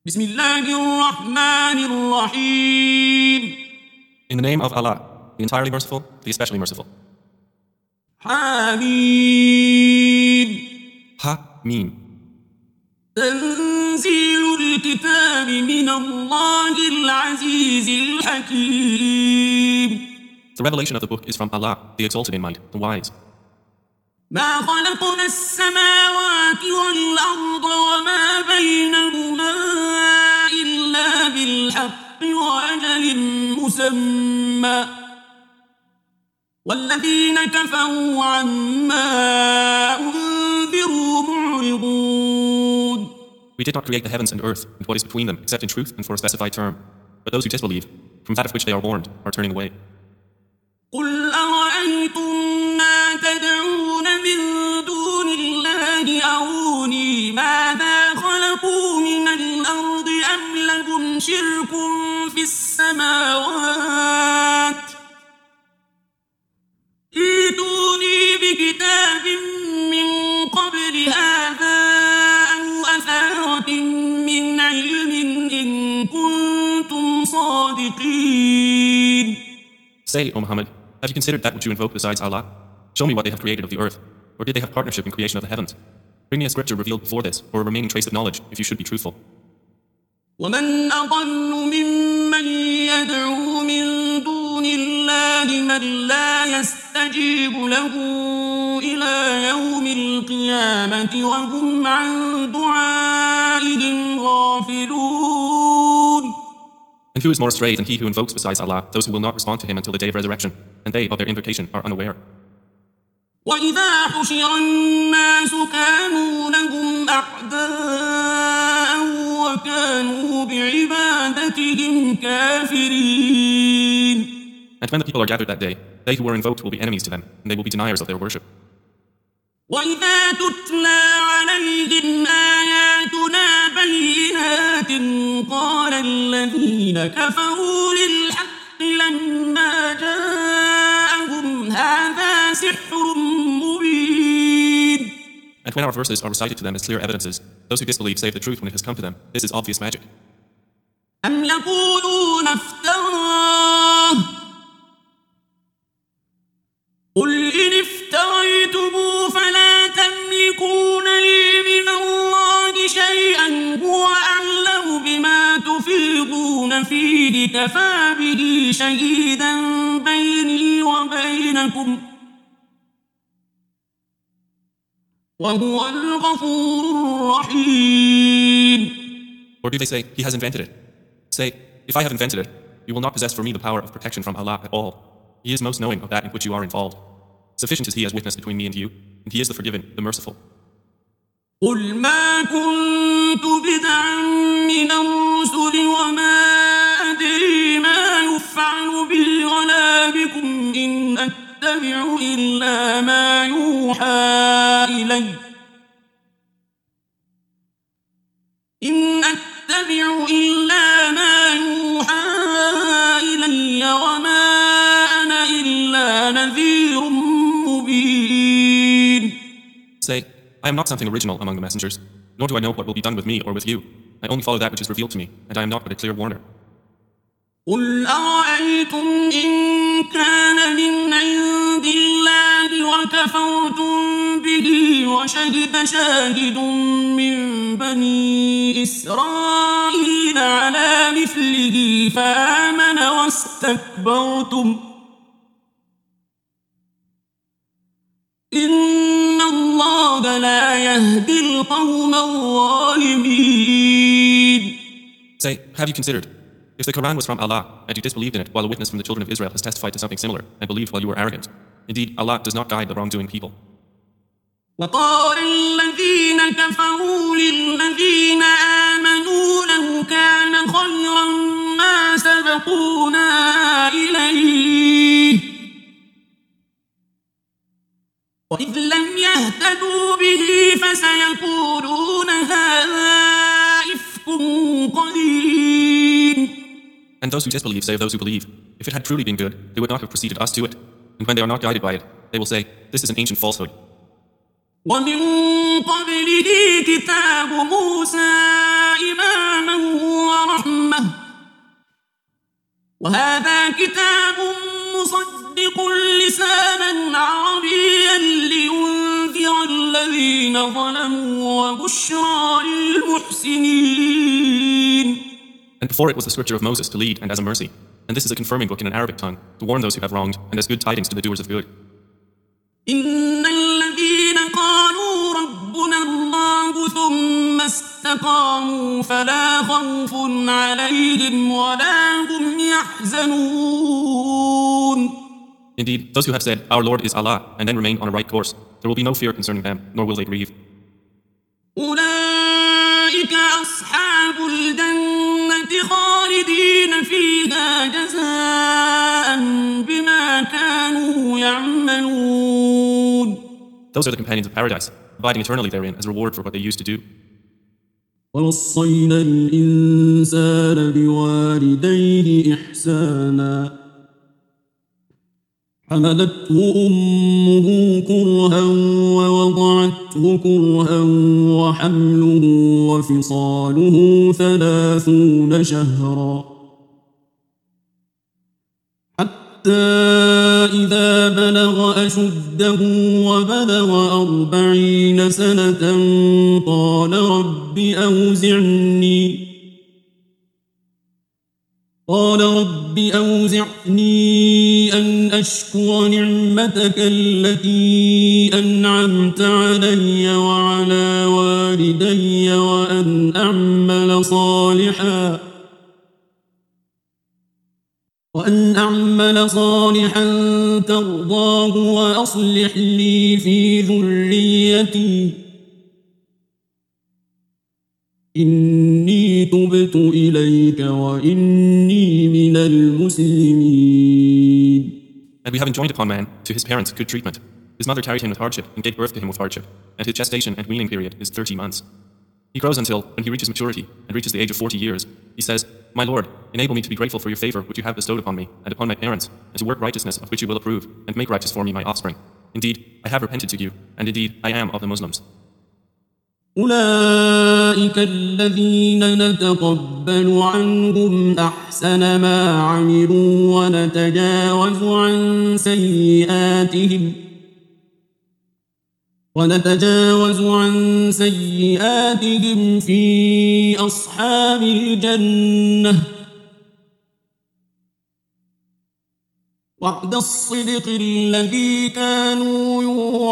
بسم الله الرحمن الرحيم. In the name of Allah, the entirely merciful, the especially merciful. حميم. Ha-Mim. تنزيل الكتاب من الله العزيز الحكيم. The revelation of the book is from Allah, the exalted in might, the wise. ما خلقنا السماوات والأرض وما بينهما إلا بالحق وأجل مسمى والذين كفروا عما أنذروا معرضون. We did not create the heavens and earth and what is between them except in truth and for a specified term. But those who disbelieve, from that of which they are warned, are turning away. قل أرأيتم ما تدعون من دون الله أروني ماذا خلقوا من الأرض أم لهم شرك في السماوات ائتوني بكتاب من قبل هذا أو أثارة من علم إن كنتم صادقين. Say, O Muhammad, have you considered that which you invoke besides Allah? Show me what they have created of the earth. Or did they have partnership in creation of the heavens? Bring me a scripture revealed before this, or a remaining trace of knowledge, if you should be truthful. ومن أضل ممن يدعو من دون الله من لا يستجيب له إلى يوم القيامة وهم عن دعائهم غافلون. And who is more astray than he who invokes besides Allah, those who will not respond to him until the day of resurrection, and they of their invocation are unaware. وإذا حشر الناس كانوا لهم أعداء وكانوا بعبادتهم كافرين. And when the people are gathered that day, they who were invoked will be enemies to them, and they will be deniers of their worship. وإذا تتلى عليهم آياتنا بينات قال الذين كفروا للحق لما جاءهم هذا سحر مبين. And when our verses are recited to them as clear evidences, those who disbelieve say the truth when it has come to them. This is obvious magic. أم يقولون افتراه قل إن افتريته فلا تملكون لي من الله شيئا هو أعلم بما تفيضون فيه كفى به شهيدا بيني وبينكم وهو الغفور الرحيم. Or do they say, he has invented it? Say, if I have invented it, you will not possess for me the power of protection from Allah at all. He is most knowing of that in which you are involved. Sufficient is he as witness between me and you, and he is the forgiving, the merciful. قل ما كنت بدعا من الرسل وما أدري ما يفعل بي ولا بكم إن أتبع إلا ما يوحى إلي إن أتبع إلا ما يوحى إلي وما أنا إلا نذير مبين. Say, I am not something original among the messengers, nor do I know what will be done with me or with you. I only follow that which is revealed to me, and I am not but a clear warner. قل أرأيتم إن كان من عند الله وكفرتم به وشهد شاهد من بني إسرائيل على مثله فآمن واستكبرتم إن الله لا يهدي القوم الظالمين. Say, have you considered, if the Quran was from Allah, and you disbelieved in it while a witness from the children of Israel has testified to something similar, and believed while you were arrogant? Indeed, Allah does not guide the wrongdoing people. وقال الذين كفروا للذين آمنوا لو كان خيرا ما سبقونا إليه وإذ لم يهتدوا به فسيقولون هذا إفك قديم. And those who disbelieve say of those who believe, if it had truly been good, they would not have preceded us to it. And when they are not guided by it, they will say, this is an ancient falsehood. ومن قبله كتاب موسى إماما وهذا كتاب مصدق لسانا عربيا لينذر الذين ظلموا وبشرى للمحسنين. And before it was the scripture of Moses to lead and as a mercy. And this is a confirming book in an Arabic tongue, to warn those who have wronged, and as good tidings to the doers of good. إن الذين قالوا ربنا الله ثم استقاموا فلا خوف عليهم ولا هم يحزنون. Indeed, those who have said, Our Lord is Allah, and then remain on a right course, there will be no fear concerning them, nor will they grieve. أولئك أصحاب الجنة خالدين فيها جزاء بما كانوا يعملون. Those are the companions of paradise, abiding eternally therein as reward for what they used to do. ووصينا الإنسان بوالديه إحسانا حملته أمه كرها ووضعته كرها وحمله وفصاله 30 شهرا حتى إذا بلغ أشده وبلغ 40 سنة قال رب أوزعني أن أشكر نعمتك التي أنعمت علي وعلى والدي وأن أعمل صالحا ترضاه وأصلح لي في ذريتي إني تبت إليك وإني من المسلمين. And we have enjoined upon man, to his parents, good treatment. His mother carried him with hardship and gave birth to him with hardship, and his gestation and weaning period is 30 months. He grows until, when he reaches maturity and reaches the age of 40 years, he says, My Lord, enable me to be grateful for your favor which you have bestowed upon me and upon my parents, and to work righteousness of which you will approve, and make righteous for me my offspring. Indeed, I have repented to you, and indeed, I am of the Muslims. أولئك الذين نتقبل عنهم أحسن ما عملوا ونتجاوز عن سيئاتهم في أصحاب الجنة وعد الصدق الذي كانوا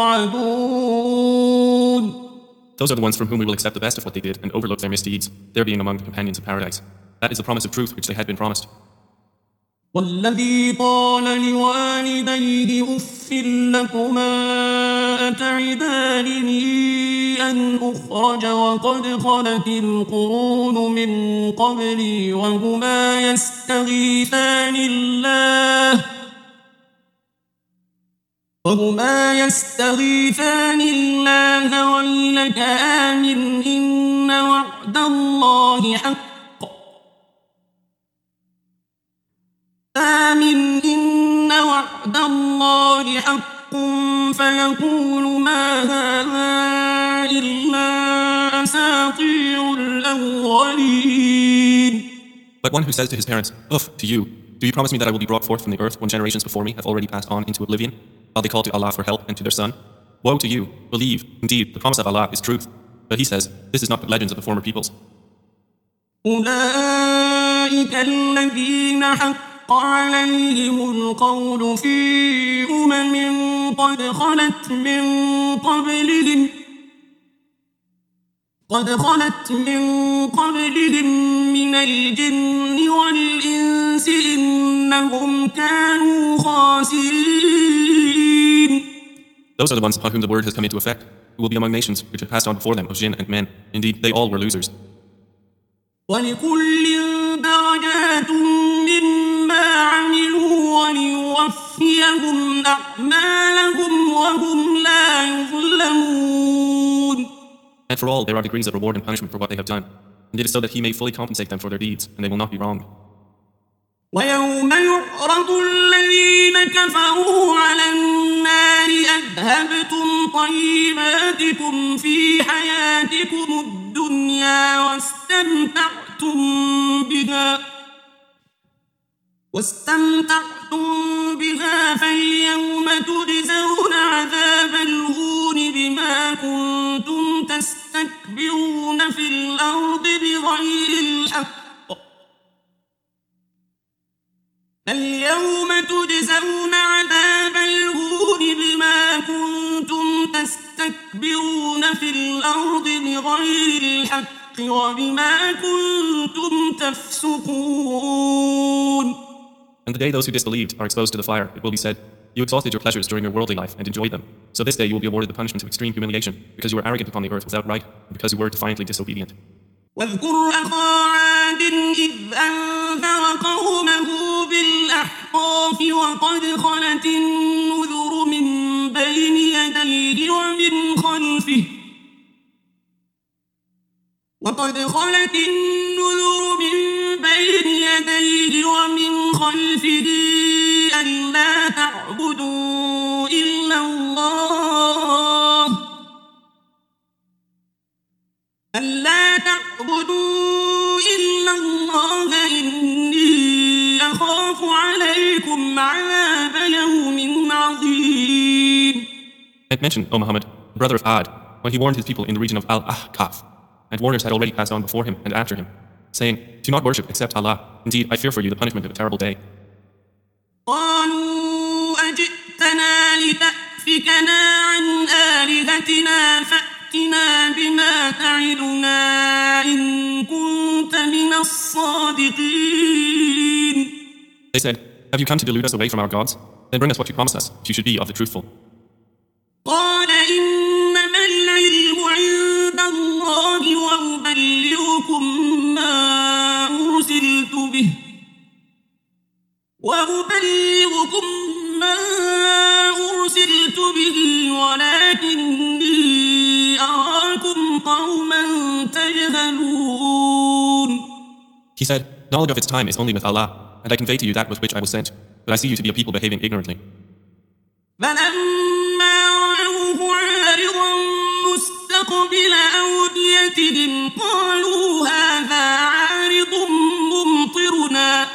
يوعدون. Those are the ones from whom we will accept the best of what they did and overlook their misdeeds, their being among the companions of paradise. That is the promise of truth which they had been promised. والذي قال لوالديه أف لكما أتعدانني أن أخرج وقد خلت القرون من قبلي وهما يستغيثان الله ويلك آمن إن وعد الله حق فيقول ما هذا إلا أساطير الأولين. But one who says to his parents, Uff, to you, do you promise me that I will be brought forth from the earth when generations before me have already passed on into oblivion, while they call to Allah for help and to their son? Woe to you, believe, indeed, the promise of Allah is truth. But he says, this is not but legends of the former peoples. أولئك الذين حق عليهم القول في قد خلت من قبلهم من الجن والإنس إنهم كانوا خاسرين. Those are the ones upon whom the word has come into effect, who will be among nations which have passed on before them of jinn and men. Indeed, they all were losers. ولكل درجات مما عملوا وليوفيهم أعمالهم وهم لا يظلمون. And for all there are degrees of reward and punishment for what they have done, and it is so that he may fully compensate them for their deeds, and they will not be wronged. ويوم يعرض الذين كفروا على النار أذهبتم طيباتكم في حياتكم الدنيا واستمتعتم بها فاليوم تجزون عذاب الهون بما كنتم تستكبرون في الأرض بغير الحق فاليوم تجزون عذاب الهون بما كنتم تستكبرون في الأرض بغير الحق وبما كنتم تفسقون. And the day those who disbelieved are exposed to the fire, it will be said, you exhausted your pleasures during your worldly life and enjoyed them. So this day you will be awarded the punishment of extreme humiliation, because you were arrogant upon the earth without right, and because you were defiantly disobedient. واذكر أخا عاد إذ أنذر قومه بالأحقاف وقد خلت النذر من بين يديه ومن خلفه ألا تعبدوا إلا الله إني أخاف عليكم عذاب يوم عظيم. And mention, O Muhammad, the brother of Ad, when he warned his people in the region of Al-Ahqaf, and warners had already passed on before him and after him, saying, do not worship except Allah. Indeed, I fear for you the punishment of a terrible day. قالوا أجئتنا لتأفكنا عن آلهتنا فأتنا بما تعدنا إن كنت من الصادقين. They said, have you come to delude us away from our gods? Then bring us what you promised us, if you should be of the truthful. قال إنما العلم عند الله وأبلغكم ما أرسلت به ولكني أراكم قوما تجهلون. He said, knowledge of its time is only with Allah, and I convey to you that with which I was sent, but I see you to be a people behaving ignorantly. فلما رأوه عارضا مستقبل أوديتهم قالوا هذا عارض ممطرنا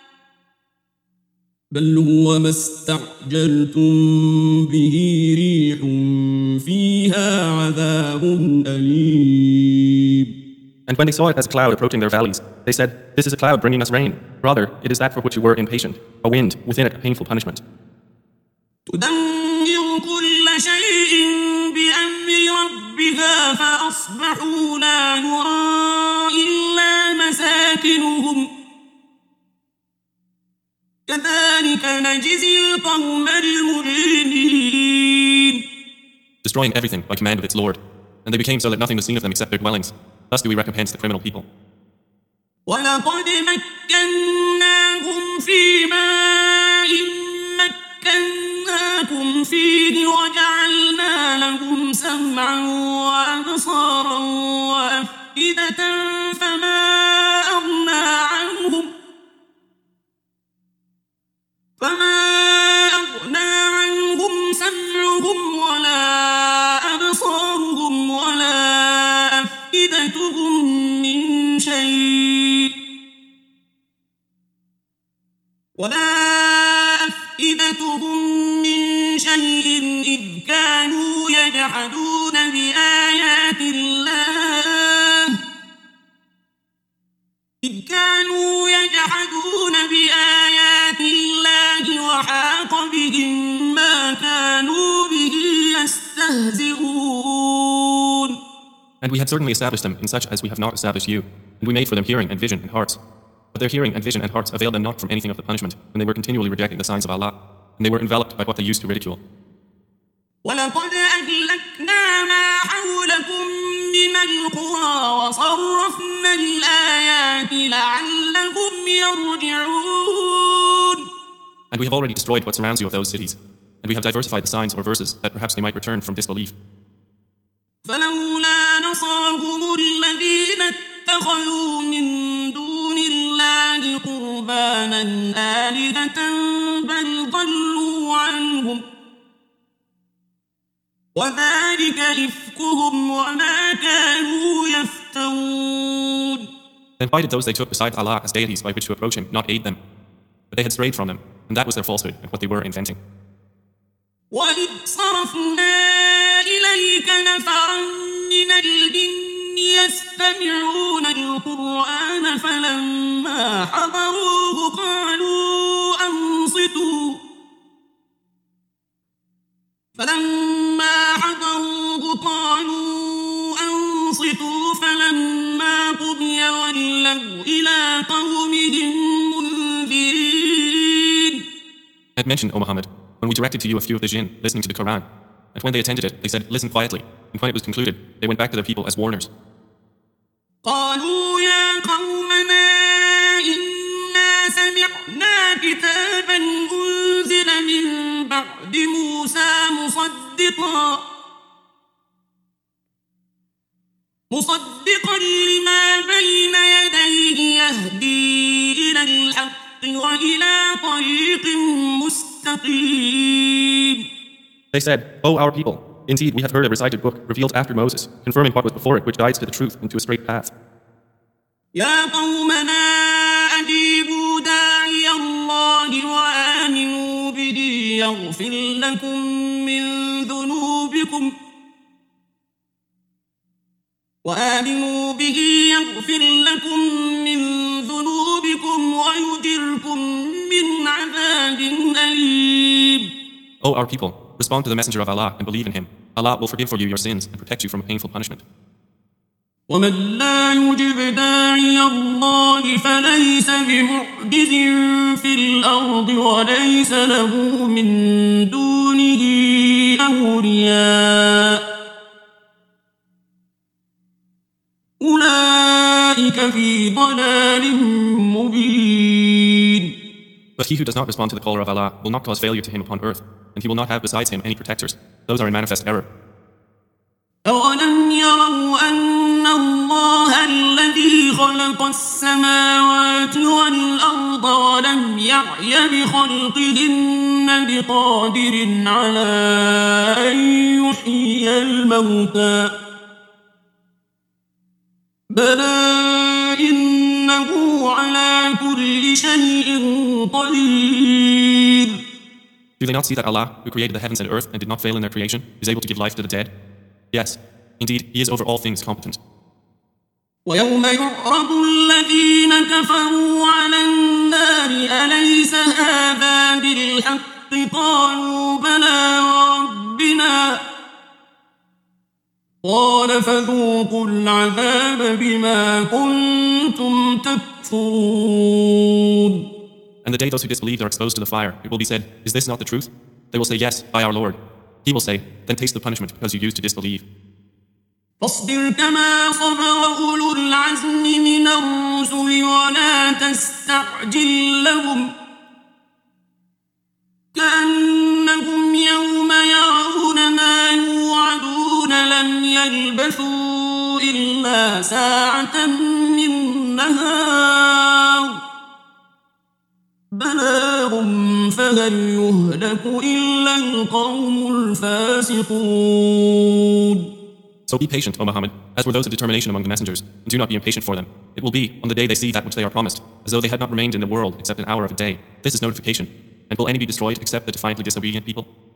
بل هو ما استعجلتم به ريح فيها عذاب أليم. And when they saw it as a cloud approaching their valleys, they said, this is a cloud bringing us rain. Rather, it is that for which you were impatient, a wind, within it a painful punishment. تدمر كل شيء بأمر ربها فأصبحوا لا يرى إلا مساكنهم كذلك نجزي القوم المجرمين. Destroying everything by command of its Lord, and they became so that nothing was seen of them except their dwellings. Thus do we recompense the criminal people. ولقد مكناهم في ماء مكناكم فيه وجعلنا لهم سمعا وأبصارا وأفئدة فما أغنى عنهم سمعهم ولا أبصارهم ولا أفئدتهم من شيء إذ كانوا يجحدون بآيات الله وحاق بهم ما كانوا به يستهزئون. And we had certainly established them in such as we have not established you, and we made for them hearing and vision and hearts. But their hearing and vision and hearts availed them not from anything of the punishment, when they were continually rejecting the signs of Allah, and they were enveloped by what they used to ridicule. وَلَقَدْ أَهْلَكْنَا مَا حَوْلَكُمْ مِنَ الْقُرَى وَصَرَّفْنَا الْآيَاتِ لَعَلَّهُمْ يَرْجِعُونَ. And we have already destroyed what surrounds you of those cities, and we have diversified the signs or verses that perhaps they might return from disbelief. فلولا نصرهم الذين اتخذوا من دون الله قربانا آلهة بل ضلوا عنهم وذلك إفكهم وما كانوا يفترون. Then why did those they took beside Allah as deities by which to approach him not aid them? but they had strayed from them, and that was their falsehood and what they were inventing. وإذ صرفنا إليك نفرا من الجن يستمعون القرآن فلما حضروه قالوا أنصتوا فلما قضي ولوا إلى قومهم منذرين. I had mentioned, O Muhammad, when we directed to you a few of the jinn listening to the Quran, and when they attended it, they said, listen quietly, and when it was concluded, they went back to their people as warners. قالوا يا قومنا إنا سمعنا كتابا أنزل من بعد موسى مصدقا لما بين يديه يهدي إلى الحق وإلى طريق مستقيم. They said, O our people, indeed we have heard a recited book revealed after Moses, confirming what was before it, which guides to the truth and to a straight path. يا قومنا أجيبوا داعي الله وآمنوا به يغفر لكم من ذنوبكم ويجركم من عذاب أليم. O our people, respond to the messenger of Allah and believe in him. Allah will forgive for you your sins and protect you from a painful punishment. ومن لا يجب داعي الله فليس بمعجز في الأرض وليس له من دونه أولياء أولئك في ضلال مبين. But he who does not respond to the caller of Allah will not cause failure to him upon earth, and he will not have besides him any protectors. Those are in manifest error. أولم يروا أن الله الذي خلق السماوات والأرض ولم يعي بخلقهن بقادر على أن يحيي الموتى بلى إنه على كل شيء قدير. Do they not see that Allah, who created the heavens and earth and did not fail in their creation, is able to give life to the dead? Yes, indeed, he is over all things competent. ويوم يعرض الذين كفروا على النار أليس هذا بالحق قالوا بلى وربنا قال فذوقوا العذاب بما كنتم تكفرون. And the day those who disbelieved are exposed to the fire, it will be said, is this not the truth? They will say, yes, by our Lord. He will say, then taste the punishment because you used to disbelieve. فاصبر كما صبر أولو العزم من الرسل ولا تستعجل لهم كأنهم يوم يرون ما يوعدون لم يلبثوا إلا ساعة من نهار بلاغ فهل يهلك إلا القوم الفاسقون. So be patient, O Muhammad, as were those of determination among the messengers, and do not be impatient for them. It will be, on the day they see that which they are promised, as though they had not remained in the world except an hour of a day. This is notification. And will any be destroyed except the defiantly disobedient people?